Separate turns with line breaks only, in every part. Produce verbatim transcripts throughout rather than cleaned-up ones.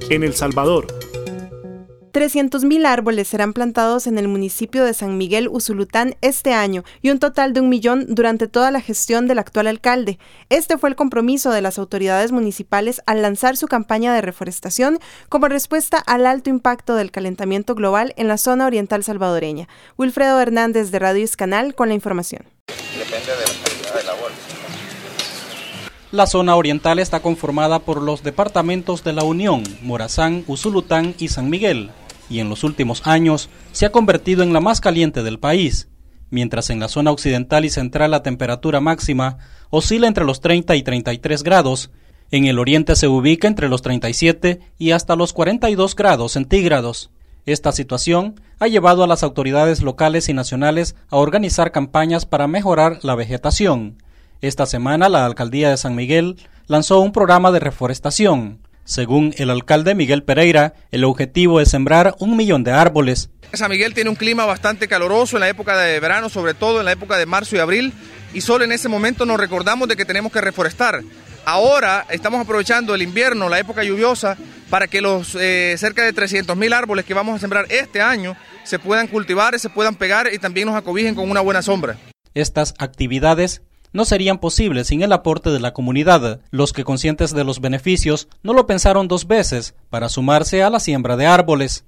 en El Salvador.
trescientos mil árboles serán plantados en el municipio de San Miguel Usulután este año y un total de un millón durante toda la gestión del actual alcalde. Este fue el compromiso de las autoridades municipales al lanzar su campaña de reforestación como respuesta al alto impacto del calentamiento global en la zona oriental salvadoreña. Wilfredo Hernández de Radio Iscanal con la información.
Depende de la calidad de la bolsa.
La zona oriental está conformada por los departamentos de La Unión, Morazán, Usulután y San Miguel, y en los últimos años se ha convertido en la más caliente del país, mientras en la zona occidental y central la temperatura máxima oscila entre los treinta y treinta y tres grados, en el oriente se ubica entre los treinta y siete y hasta los cuarenta y dos grados centígrados. Esta situación ha llevado a las autoridades locales y nacionales a organizar campañas para mejorar la vegetación. Esta semana la Alcaldía de San Miguel lanzó un programa de reforestación. Según el alcalde Miguel Pereira, el objetivo es sembrar un millón de árboles.
San Miguel tiene un clima bastante caluroso en la época de verano, sobre todo en la época de marzo y abril, y solo en ese momento nos recordamos de que tenemos que reforestar. Ahora estamos aprovechando el invierno, la época lluviosa, para que los eh, cerca de trescientos mil árboles que vamos a sembrar este año se puedan cultivar, se puedan pegar y también nos acobijen con una buena sombra.
Estas actividades no serían posibles sin el aporte de la comunidad. Los que, conscientes de los beneficios, no lo pensaron dos veces para sumarse a la siembra de árboles.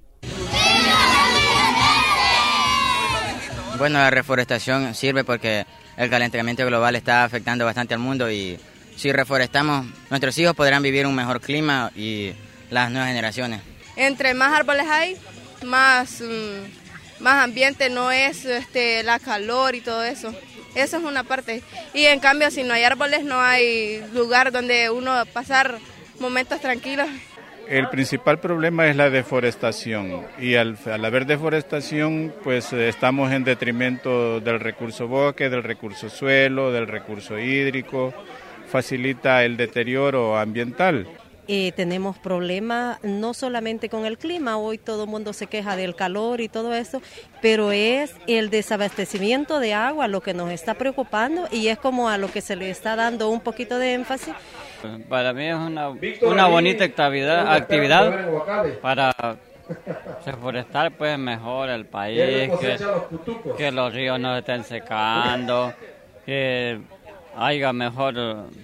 Bueno, la reforestación sirve porque el calentamiento global está afectando bastante al mundo y si reforestamos, nuestros hijos podrán vivir un mejor clima y las nuevas generaciones.
Entre más árboles hay, más, mmm, más ambiente no es este, la calor y todo eso. Eso es una parte. Y en cambio, si no hay árboles, no hay lugar donde uno pasar momentos tranquilos.
El principal problema es la deforestación. Y al, al haber deforestación, pues estamos en detrimento del recurso bosque, del recurso suelo, del recurso hídrico. Facilita el deterioro ambiental.
Eh, tenemos problemas no solamente con el clima, hoy todo el mundo se queja del calor y todo eso, pero es el desabastecimiento de agua lo que nos está preocupando y es como a lo que se le está dando un poquito de énfasis.
Para mí es una, una bonita actividad, actividad para reforestar pues mejor el país, que, que los ríos no estén secando, que haya mejor,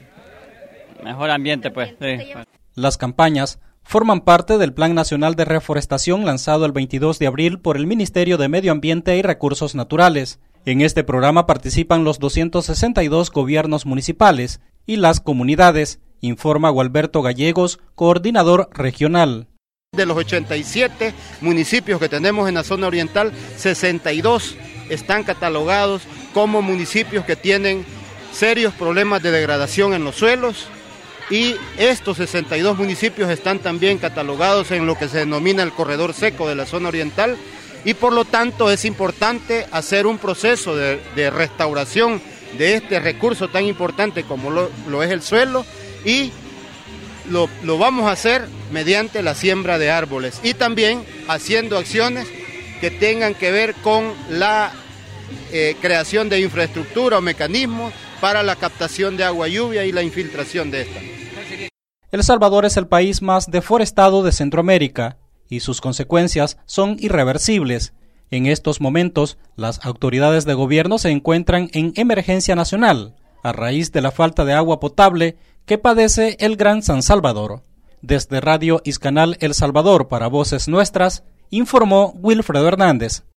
mejor ambiente pues. Sí.
Las campañas forman parte del Plan Nacional de Reforestación lanzado el veintidós de abril por el Ministerio de Medio Ambiente y Recursos Naturales. En este programa participan los doscientos sesenta y dos gobiernos municipales y las comunidades, informa Gualberto Gallegos, coordinador regional.
De los ochenta y siete municipios que tenemos en la zona oriental, sesenta y dos están catalogados como municipios que tienen serios problemas de degradación en los suelos. Y estos sesenta y dos municipios están también catalogados en lo que se denomina el corredor seco de la zona oriental y por lo tanto es importante hacer un proceso de, de restauración de este recurso tan importante como lo, lo es el suelo y lo, lo vamos a hacer mediante la siembra de árboles y también haciendo acciones que tengan que ver con la eh, creación de infraestructura o mecanismos para la captación de agua lluvia y la infiltración de esta.
El Salvador es el país más deforestado de Centroamérica y sus consecuencias son irreversibles. En estos momentos, las autoridades de gobierno se encuentran en emergencia nacional a raíz de la falta de agua potable que padece el Gran San Salvador. Desde Radio Iscanal El Salvador para Voces Nuestras, informó Wilfredo Hernández.